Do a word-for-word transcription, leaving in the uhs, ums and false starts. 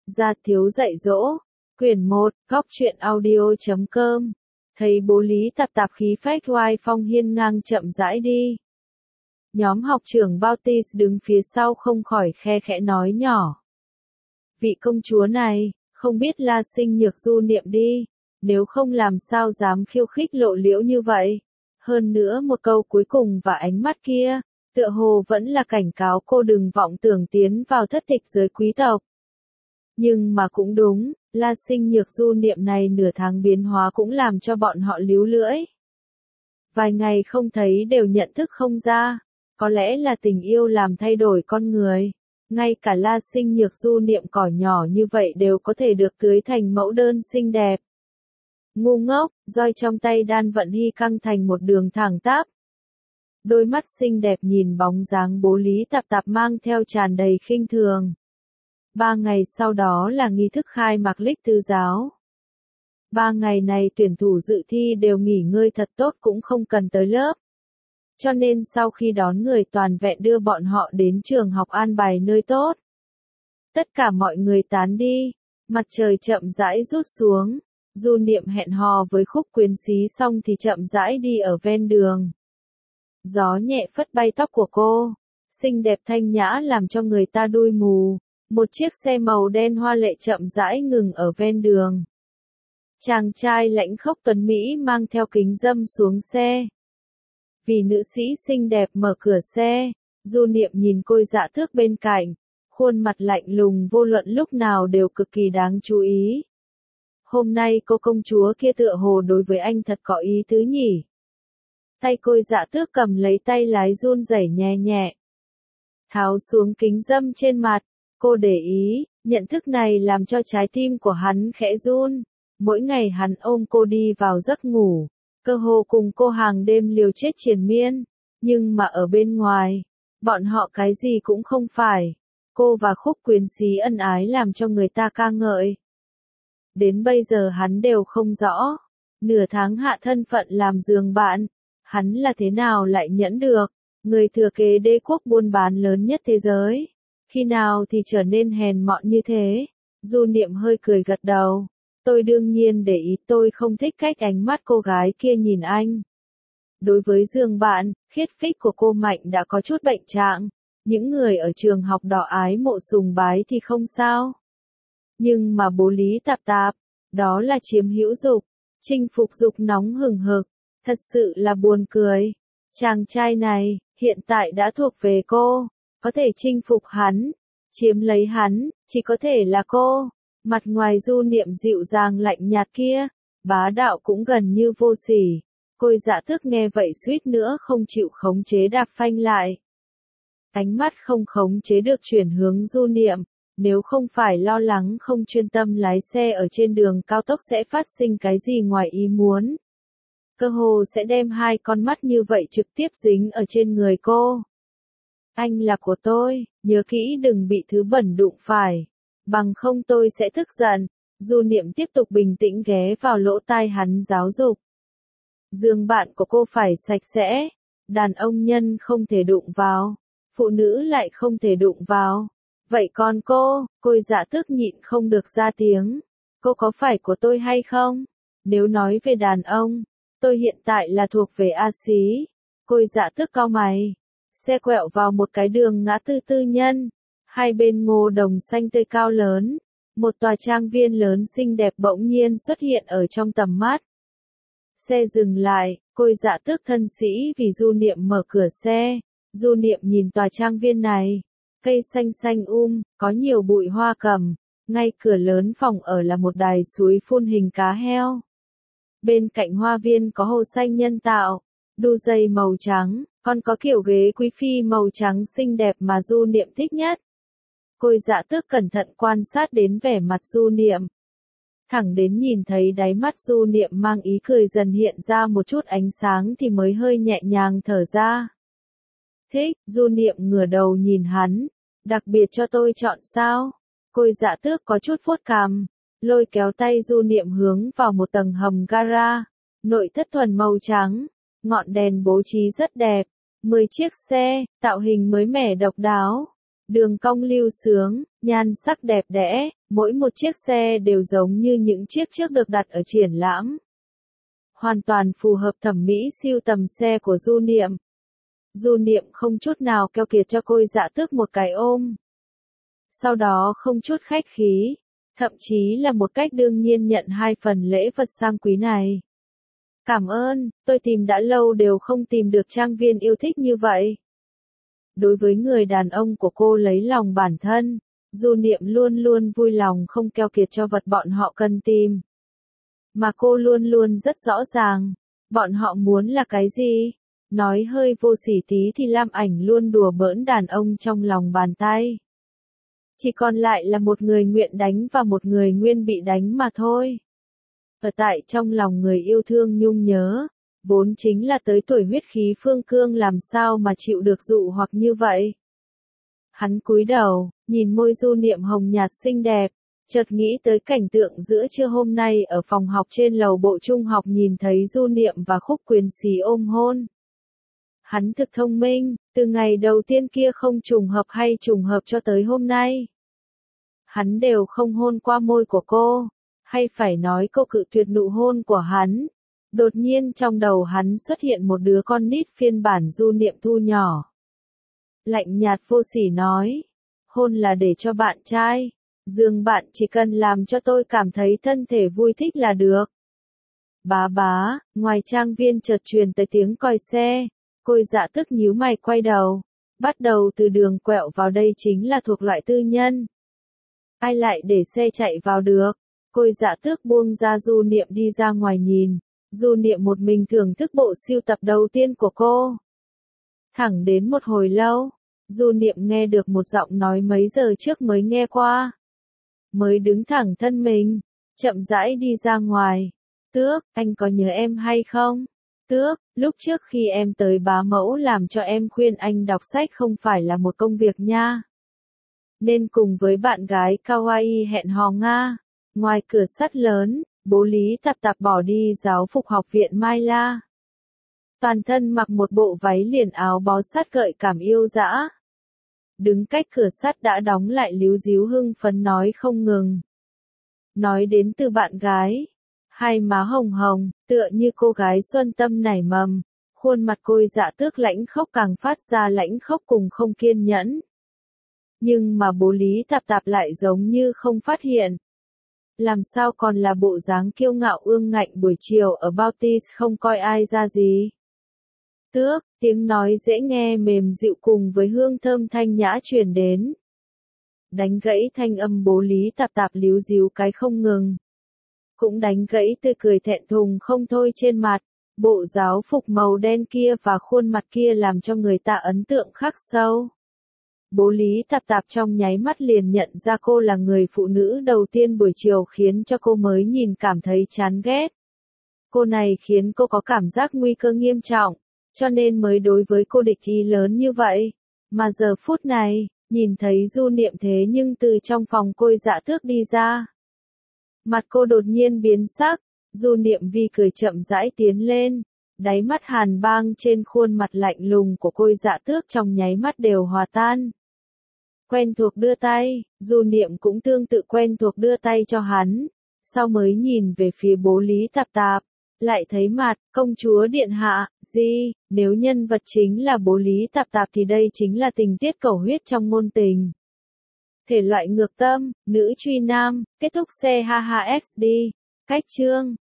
Gia thiếu dạy dỗ, quyển một, góc truyện audio chấm com. Thấy bố Lý Tạp Tạp khí phách oai phong hiên ngang chậm rãi đi. Nhóm học trưởng Bautis đứng phía sau không khỏi khe khẽ nói nhỏ. Vị công chúa này, không biết La Sinh Nhược Du niệm đi, nếu không làm sao dám khiêu khích lộ liễu như vậy. Hơn nữa một câu cuối cùng và ánh mắt kia, tựa hồ vẫn là cảnh cáo cô đừng vọng tưởng tiến vào thất tịch giới quý tộc. Nhưng mà cũng đúng, La Sinh Nhược Du niệm này nửa tháng biến hóa cũng làm cho bọn họ líu lưỡi. Vài ngày không thấy đều nhận thức không ra, có lẽ là tình yêu làm thay đổi con người. Ngay cả La Sinh Nhược Du niệm cỏ nhỏ như vậy đều có thể được tưới thành mẫu đơn xinh đẹp. Ngu ngốc, roi trong tay đan vận hy căng thành một đường thẳng tắp. Đôi mắt xinh đẹp nhìn bóng dáng bố Lý Tạp Tạp mang theo tràn đầy khinh thường. Ba ngày sau đó là nghi thức khai mạc Lích Tư giáo. Ba ngày này tuyển thủ dự thi đều nghỉ ngơi thật tốt cũng không cần tới lớp. Cho nên sau khi đón người toàn vẹn đưa bọn họ đến trường học an bài nơi tốt. Tất cả mọi người tán đi, mặt trời chậm rãi rút xuống, Du niệm hẹn hò với Khúc Quyến Xí xong thì chậm rãi đi ở ven đường. Gió nhẹ phất bay tóc của cô, xinh đẹp thanh nhã làm cho người ta đui mù. Một chiếc xe màu đen hoa lệ chậm rãi ngừng ở ven đường. Chàng trai lãnh khốc tuấn Mỹ mang theo kính râm xuống xe. Vì nữ sĩ xinh đẹp mở cửa xe, Du niệm nhìn Côi Dạ Tước bên cạnh, khuôn mặt lạnh lùng vô luận lúc nào đều cực kỳ đáng chú ý. Hôm nay cô công chúa kia tựa hồ đối với anh thật có ý tứ nhỉ. Tay Côi Dạ Tước cầm lấy tay lái run rẩy nhẹ nhẹ. Tháo xuống kính râm trên mặt, cô để ý, nhận thức này làm cho trái tim của hắn khẽ run. Mỗi ngày hắn ôm cô đi vào giấc ngủ, cơ hồ cùng cô hàng đêm liều chết triền miên. Nhưng mà ở bên ngoài, bọn họ cái gì cũng không phải. Cô và Khúc Quyến Xí ân ái làm cho người ta ca ngợi. Đến bây giờ hắn đều không rõ. Nửa tháng hạ thân phận làm giường bạn, hắn là thế nào lại nhẫn được. Người thừa kế đế quốc buôn bán lớn nhất thế giới. Khi nào thì trở nên hèn mọn như thế? Du niệm hơi cười gật đầu. Tôi đương nhiên để ý, tôi không thích cách ánh mắt cô gái kia nhìn anh. Đối với giường bạn, khiết phích của cô Mạnh đã có chút bệnh trạng. Những người ở trường học đỏ ái mộ sùng bái thì không sao. Nhưng mà bố Lý Tạp Tạp, đó là chiếm hữu dục, chinh phục dục nóng hừng hực. Thật sự là buồn cười. Chàng trai này, hiện tại đã thuộc về cô. Có thể chinh phục hắn, chiếm lấy hắn, chỉ có thể là cô. Mặt ngoài Du niệm dịu dàng lạnh nhạt kia, bá đạo cũng gần như vô sỉ. Côi Dạ Tước nghe vậy suýt nữa không chịu khống chế đạp phanh lại. Ánh mắt không khống chế được chuyển hướng Du niệm, nếu không phải lo lắng không chuyên tâm lái xe ở trên đường cao tốc sẽ phát sinh cái gì ngoài ý muốn. Cơ hồ sẽ đem hai con mắt như vậy trực tiếp dính ở trên người cô. Anh là của tôi, nhớ kỹ đừng bị thứ bẩn đụng phải. Bằng không tôi sẽ tức giận. Du niệm tiếp tục bình tĩnh ghé vào lỗ tai hắn giáo dục. Giường bạn của cô phải sạch sẽ. Đàn ông nhân không thể đụng vào. Phụ nữ lại không thể đụng vào. Vậy còn cô, Côi Dạ Tước nhịn không được ra tiếng. Cô có phải của tôi hay không? Nếu nói về đàn ông, tôi hiện tại là thuộc về A Xí. Côi Dạ Tước cau mày. Xe quẹo vào một cái đường ngã tư tư nhân. Hai bên ngô đồng xanh tươi cao lớn. Một tòa trang viên lớn xinh đẹp bỗng nhiên xuất hiện ở trong tầm mắt. Xe dừng lại, Côi Dạ Tước thân sĩ vì Du niệm mở cửa xe. Du niệm nhìn tòa trang viên này. Cây xanh xanh um, có nhiều bụi hoa cẩm. Ngay cửa lớn phòng ở là một đài suối phun hình cá heo. Bên cạnh hoa viên có hồ xanh nhân tạo. Đu dây màu trắng, còn có kiểu ghế quý phi màu trắng xinh đẹp mà Du niệm thích nhất. Côi Dạ Tước cẩn thận quan sát đến vẻ mặt Du niệm. Thẳng đến nhìn thấy đáy mắt Du niệm mang ý cười dần hiện ra một chút ánh sáng thì mới hơi nhẹ nhàng thở ra. Thích, Du niệm ngửa đầu nhìn hắn. Đặc biệt cho tôi chọn sao? Côi Dạ Tước có chút vuốt cằm, lôi kéo tay Du niệm hướng vào một tầng hầm gara. Nội thất thuần màu trắng, ngọn đèn bố trí rất đẹp. Mười chiếc xe, tạo hình mới mẻ độc đáo. Đường cong lưu sướng, nhan sắc đẹp đẽ, mỗi một chiếc xe đều giống như những chiếc trước được đặt ở triển lãm. Hoàn toàn phù hợp thẩm mỹ siêu tầm xe của Du Niệm. Du Niệm không chút nào keo kiệt cho Côi Dạ Tước một cái ôm. Sau đó không chút khách khí, thậm chí là một cách đương nhiên nhận hai phần lễ vật sang quý này. Cảm ơn, tôi tìm đã lâu đều không tìm được trang viên yêu thích như vậy. Đối với người đàn ông của cô lấy lòng bản thân, Du Niệm luôn luôn vui lòng không keo kiệt cho vật bọn họ cần tìm. Mà cô luôn luôn rất rõ ràng, bọn họ muốn là cái gì. Nói hơi vô sỉ tí thì Lam Ảnh luôn đùa bỡn đàn ông trong lòng bàn tay. Chỉ còn lại là một người nguyện đánh và một người nguyên bị đánh mà thôi. Ở tại trong lòng người yêu thương nhung nhớ, vốn chính là tới tuổi huyết khí phương cương làm sao mà chịu được dụ hoặc như vậy. Hắn cúi đầu, nhìn môi Du Niệm hồng nhạt xinh đẹp, chợt nghĩ tới cảnh tượng giữa trưa hôm nay ở phòng học trên lầu bộ trung học nhìn thấy Du Niệm và Khúc Quyền Xí ôm hôn. Hắn thực thông minh, từ ngày đầu tiên kia không trùng hợp hay trùng hợp cho tới hôm nay. Hắn đều không hôn qua môi của cô, hay phải nói cô cự tuyệt nụ hôn của hắn. Đột nhiên trong đầu hắn xuất hiện một đứa con nít phiên bản Du Niệm thu nhỏ. Lạnh nhạt vô sỉ nói, hôn là để cho bạn trai, giường bạn chỉ cần làm cho tôi cảm thấy thân thể vui thích là được. Bá bá, ngoài trang viên chợt truyền tới tiếng còi xe, Côi Dạ Tước nhíu mày quay đầu, bắt đầu từ đường quẹo vào đây chính là thuộc loại tư nhân. Ai lại để xe chạy vào được? Côi Dạ Tước buông ra Du Niệm đi ra ngoài nhìn, Du Niệm một mình thưởng thức bộ sưu tập đầu tiên của cô. Thẳng đến một hồi lâu, Du Niệm nghe được một giọng nói mấy giờ trước mới nghe qua. Mới đứng thẳng thân mình, chậm rãi đi ra ngoài. Tước, anh có nhớ em hay không? Tước, lúc trước khi em tới bá mẫu làm cho em khuyên anh đọc sách không phải là một công việc nha. Nên cùng với bạn gái kawaii hẹn hò Nga. Ngoài cửa sắt lớn, bố Lý Tạp Tạp bỏ đi giáo phục học viện Mai La. Toàn thân mặc một bộ váy liền áo bó sát gợi cảm yêu dã. Đứng cách cửa sắt đã đóng lại líu díu hưng phấn nói không ngừng. Nói đến từ bạn gái. Hai má hồng hồng, tựa như cô gái xuân tâm nảy mầm. Khuôn mặt Côi Dạ Tước lãnh khốc càng phát ra lãnh khốc cùng không kiên nhẫn. Nhưng mà bố Lý Tạp Tạp lại giống như không phát hiện. Làm sao còn là bộ dáng kiêu ngạo ương ngạnh buổi chiều ở Bautis không coi ai ra gì. Tước, tiếng nói dễ nghe mềm dịu cùng với hương thơm thanh nhã truyền đến. Đánh gãy thanh âm bố Lý Tạp Tạp líu díu cái không ngừng. Cũng đánh gãy tươi cười thẹn thùng không thôi trên mặt. Bộ giáo phục màu đen kia và khuôn mặt kia làm cho người ta ấn tượng khắc sâu. Bố Lý Tạp Tạp trong nháy mắt liền nhận ra cô là người phụ nữ đầu tiên buổi chiều khiến cho cô mới nhìn cảm thấy chán ghét. Cô này khiến cô có cảm giác nguy cơ nghiêm trọng, cho nên mới đối với cô địch ý lớn như vậy. Mà giờ phút này, nhìn thấy Du Niệm thế nhưng từ trong phòng Côi Dạ Tước đi ra. Mặt cô đột nhiên biến sắc, Du Niệm vì cười chậm rãi tiến lên. Đáy mắt hàn băng trên khuôn mặt lạnh lùng của Côi Dạ Tước trong nháy mắt đều hòa tan. Quen thuộc đưa tay, Du Niệm cũng tương tự quen thuộc đưa tay cho hắn, sau mới nhìn về phía bố Lý Tạp Tạp, lại thấy mặt, công chúa điện hạ, gì, nếu nhân vật chính là bố Lý Tạp Tạp thì đây chính là tình tiết cầu huyết trong ngôn tình. Thể loại ngược tâm, nữ truy nam, kết thúc xe ha ha ét đê, cách chương.